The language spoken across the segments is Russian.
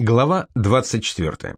Глава 24.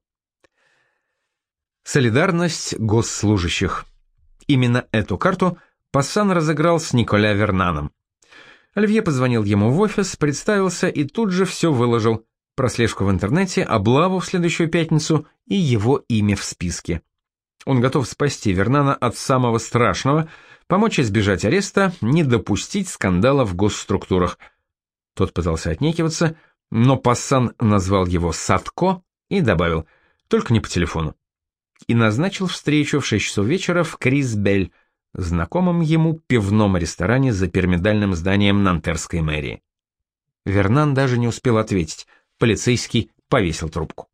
Солидарность госслужащих. Именно эту карту Пассан разыграл с Николя Вернаном. Оливье позвонил ему в офис, представился и тут же все выложил: прослежку в интернете, облаву в следующую пятницу и его имя в списке. Он готов спасти Вернана от самого страшного, помочь избежать ареста, не допустить скандала в госструктурах. Тот пытался отнекиваться, но Пассан назвал его Садко и добавил: только не по телефону. И назначил встречу в 6 часов вечера в Кризбель, знакомом ему пивном ресторане за пирамидальным зданием нантерской мэрии. Вернан даже не успел ответить, полицейский повесил трубку.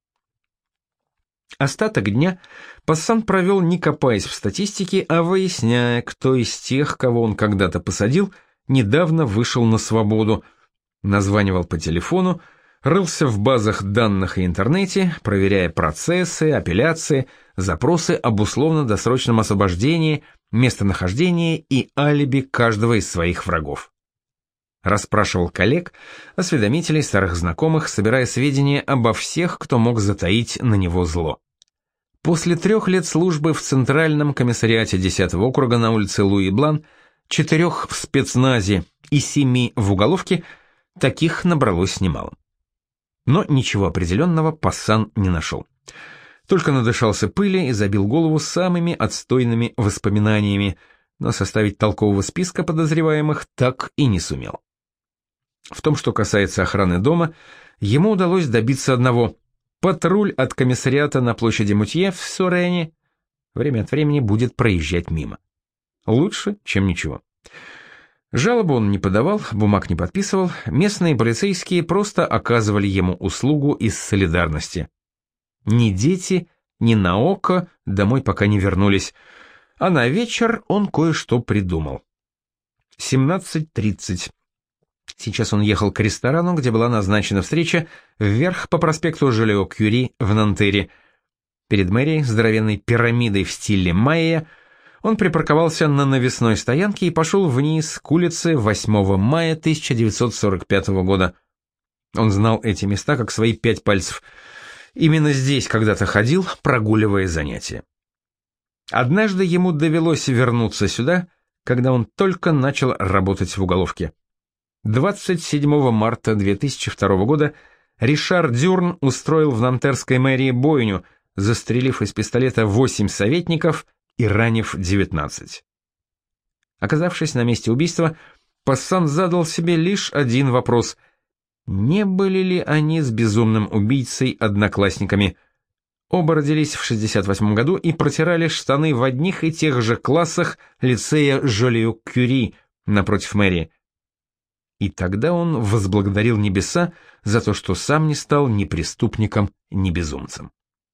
Остаток дня Пассан провел, не копаясь в статистике, а выясняя, кто из тех, кого он когда-то посадил, недавно вышел на свободу, названивал по телефону, рылся в базах данных и интернете, проверяя процессы, апелляции, запросы об условно-досрочном освобождении, местонахождение и алиби каждого из своих врагов. Расспрашивал коллег, осведомителей, старых знакомых, собирая сведения обо всех, кто мог затаить на него зло. После 3 лет службы в Центральном комиссариате 10-го округа на улице Луи Блан, 4 в спецназе и 7 в уголовке, таких набралось немало. Но ничего определенного Пассан не нашел. Только надышался пыли и забил голову самыми отстойными воспоминаниями, но составить толкового списка подозреваемых так и не сумел. В том, что касается охраны дома, ему удалось добиться одного: патруль от комиссариата на площади Мутье в Сурене время от времени будет проезжать мимо. Лучше, чем ничего. Жалобу он не подавал, бумаг не подписывал, местные полицейские просто оказывали ему услугу из солидарности. Ни дети, ни Наока домой пока не вернулись, а на вечер он кое-что придумал. 17:30. Сейчас он ехал к ресторану, где была назначена встреча, вверх по проспекту Жолио-Кюри в Нантере. Перед мэрией, здоровенной пирамидой в стиле майя, он припарковался на навесной стоянке и пошел вниз к улице 8 мая 1945 года. Он знал эти места как свои 5 пальцев. Именно здесь когда-то ходил, прогуливая занятия. Однажды ему довелось вернуться сюда, когда он только начал работать в уголовке. 27 марта 2002 года Ришар Дюрн устроил в нантерской мэрии бойню, застрелив из пистолета 8 советников и ранив 19. Оказавшись на месте убийства, Пассан задал себе лишь один вопрос: не были ли они с безумным убийцей одноклассниками? Оба родились в 1968 году и протирали штаны в одних и тех же классах лицея Жолио-Кюри напротив мэрии. И тогда он возблагодарил небеса за то, что сам не стал ни преступником, ни безумцем.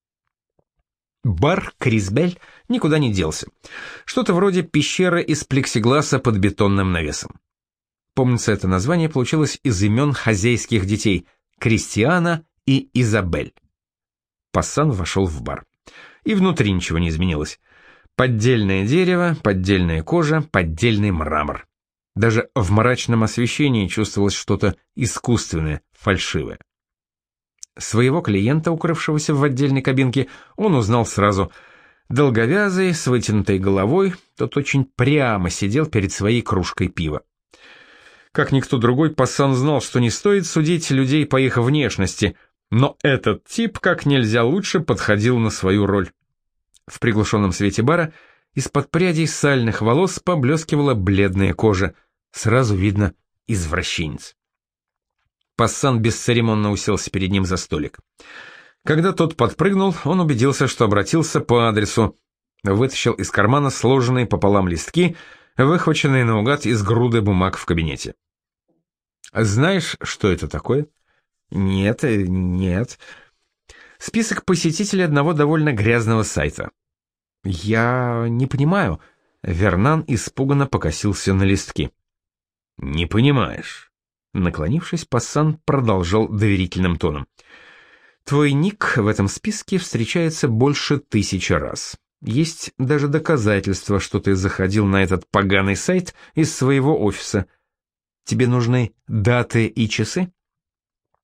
Бар Кризбель никуда не делся. Что-то вроде пещеры из плексигласа под бетонным навесом. Помнится, это название получилось из имен хозяйских детей — Кристиана и Изабель. Пассан вошел в бар. И внутри ничего не изменилось. Поддельное дерево, поддельная кожа, поддельный мрамор. Даже в мрачном освещении чувствовалось что-то искусственное, фальшивое. Своего клиента, укрывшегося в отдельной кабинке, он узнал сразу. Долговязый, с вытянутой головой, тот очень прямо сидел перед своей кружкой пива. Как никто другой, Пассан знал, что не стоит судить людей по их внешности, но этот тип как нельзя лучше подходил на свою роль. В приглушенном свете бара из-под прядей сальных волос поблескивала бледная кожа. Сразу видно — извращенец. Пассан бесцеремонно уселся перед ним за столик. Когда тот подпрыгнул, он убедился, что обратился по адресу, вытащил из кармана сложенные пополам листки, выхваченные наугад из груды бумаг в кабинете. «Знаешь, что это такое?» «Нет, нет». «Список посетителей одного довольно грязного сайта». «Я не понимаю». Вернан испуганно покосился на листки. «Не понимаешь». Наклонившись, Пассан продолжал доверительным тоном. «Твой ник в этом списке встречается больше 1000 раз. Есть даже доказательства, что ты заходил на этот поганый сайт из своего офиса. Тебе нужны даты и часы?»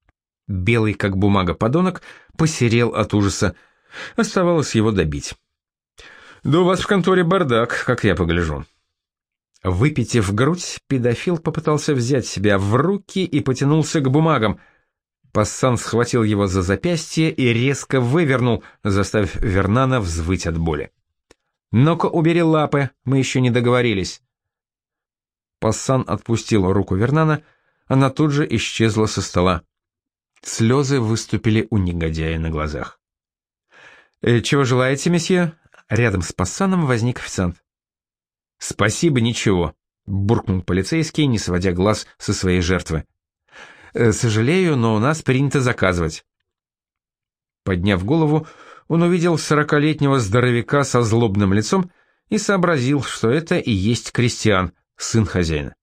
Белый, как бумага, подонок посерел от ужаса. Оставалось его добить. «Да у вас в конторе бардак, как я погляжу». Выпитив грудь, педофил попытался взять себя в руки и потянулся к бумагам. Пассан схватил его за запястье и резко вывернул, заставив Вернана взвыть от боли. «Ну-ка, убери лапы, мы еще не договорились». Пассан отпустил руку Вернана, она тут же исчезла со стола. Слезы выступили у негодяя на глазах. «Чего желаете, месье?» Рядом с Пассаном возник официант. «Спасибо, ничего», — буркнул полицейский, не сводя глаз со своей жертвы. «Сожалею, но у нас принято заказывать». Подняв голову, он увидел 40-летнего здоровяка со злобным лицом и сообразил, что это и есть Кристиан, сын хозяина.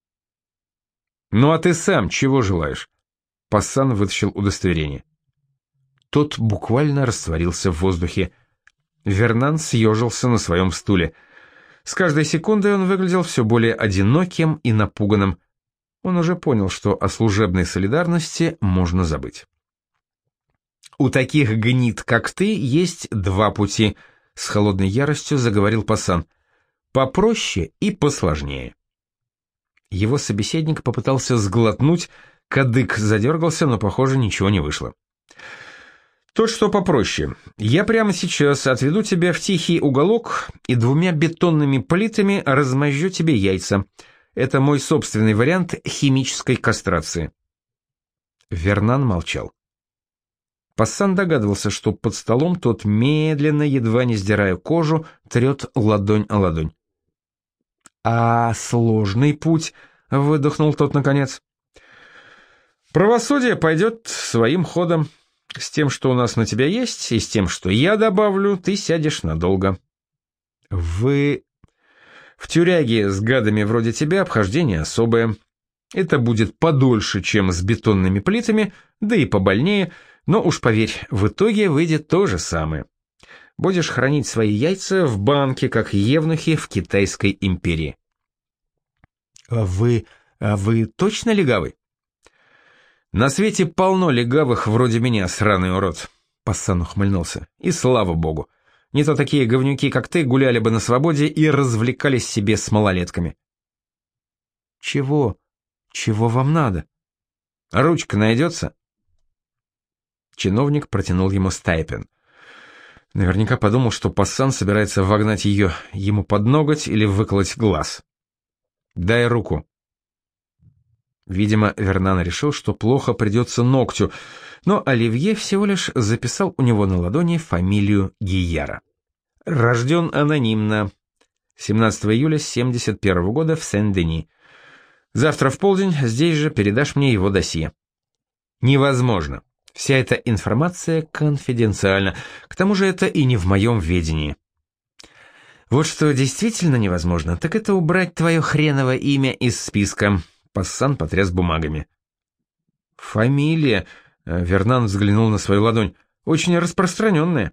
«Ну а ты сам чего желаешь?» Пассан вытащил удостоверение. Тот буквально растворился в воздухе. Вернан съежился на своем стуле. С каждой секундой он выглядел все более одиноким и напуганным. Он уже понял, что о служебной солидарности можно забыть. «У таких гнид, как ты, есть два пути», — с холодной яростью заговорил Пассан. «Попроще и посложнее». Его собеседник попытался сглотнуть, кадык задергался, но, похоже, ничего не вышло. «То, что попроще. Я прямо сейчас отведу тебя в тихий уголок и 2 бетонными плитами размозжу тебе яйца. Это мой собственный вариант химической кастрации». Вернан молчал. Пассан догадывался, что под столом тот медленно, едва не сдирая кожу, трет ладонь о ладонь. «А сложный путь?» — выдохнул тот наконец. «Правосудие пойдет своим ходом. С тем, что у нас на тебя есть, и с тем, что я добавлю, ты сядешь надолго». «Вы...» «В тюряге с гадами вроде тебя обхождение особое. Это будет подольше, чем с бетонными плитами, да и побольнее, но уж поверь, в итоге выйдет то же самое. Будешь хранить свои яйца в банке, как евнухи в Китайской империи». «Вы точно легавый?» «На свете полно легавых вроде меня, сраный урод», — Пассан ухмыльнулся. «И слава богу. Не то такие говнюки, как ты, гуляли бы на свободе и развлекались себе с малолетками». «Чего? Чего вам надо?» «Ручка найдется?» Чиновник протянул ему стайпен. Наверняка подумал, что Пассан собирается вогнать ее ему под ноготь или выколоть глаз. «Дай руку». Видимо, Вернан решил, что плохо придется ногтю, но Оливье всего лишь записал у него на ладони фамилию Гияра. Рожден анонимно. 17 июля 71 года в Сен-Дени. Завтра в полдень здесь же передашь мне его досье. Невозможно. Вся эта информация конфиденциальна. К тому же это и не в моем ведении. Вот что действительно невозможно, так это убрать твое хреново имя из списка. Пассан потряс бумагами. «Фамилия», — Вернан взглянул на свою ладонь, — «очень распространенная».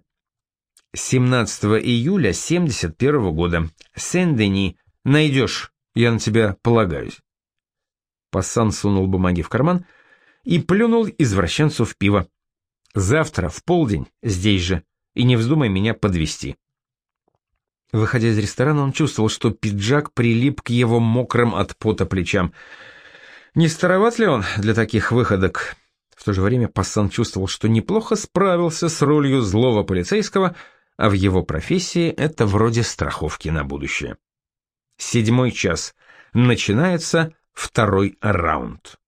17 июля 71 года. Сен-Дени. Найдешь, я на тебя полагаюсь». Пассан сунул бумаги в карман и плюнул извращенцу в пиво. «Завтра в полдень здесь же, и не вздумай меня подвести». Выходя из ресторана, он чувствовал, что пиджак прилип к его мокрым от пота плечам. Не староват ли он для таких выходок? В то же время Пассан чувствовал, что неплохо справился с ролью злого полицейского, а в его профессии это вроде страховки на будущее. 7 час. Начинается 2-й раунд.